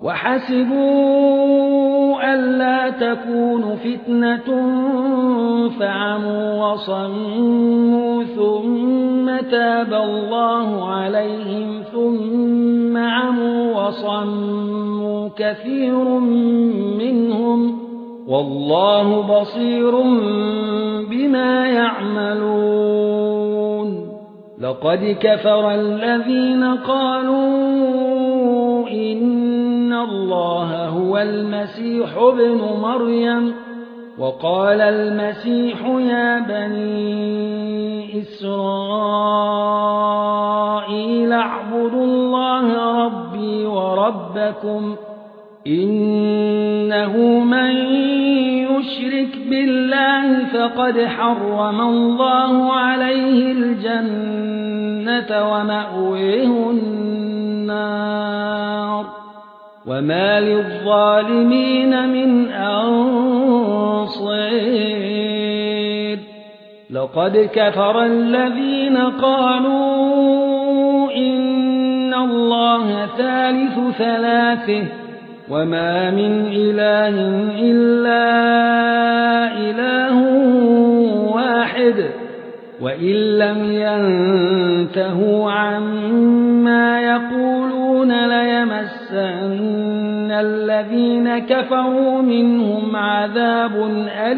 وحسبوا ألا تكون فتنة فعموا وصموا ثم تاب الله عليهم ثم عموا وصموا كثير منهم والله بصير بما يعملون. لقد كفر الذين قالوا إن الله هو المسيح ابن مريم وقال المسيح يا بني إسرائيل اعبدوا الله ربي وربكم إنه من يشرك بالله فقد حرم الله عليه الجنة ومأويه النار وما للظالمين من أنصير. لقد كفر الذين قالوا إن الله ثالث ثلاثه وما من إله إلا إله واحد وإن لم ينتهوا عما يقولون ليمسن الذين كفروا منهم عذاب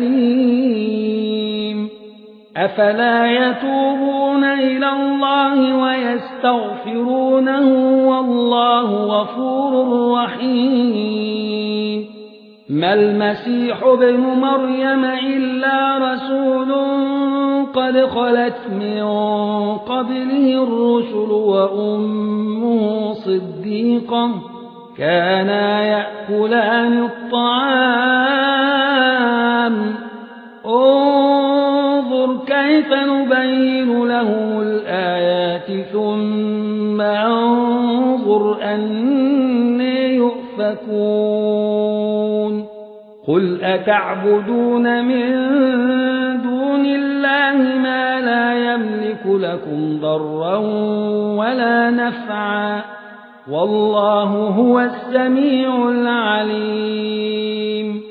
أليم. أفلا يتوبون إلى الله ويستغفرونه والله غفور رحيم. ما المسيح ابن مريم إلا رسول قد خلت من قبله الرسل وأمه صديقة كانا يأكلان الطعام انظر كيف نبين له الآيات ثم انظر أنى يؤفكون. قل أتعبدون من دون الله ما لا يملك لكم ضرا ولا نفعا والله هو السميع العليم.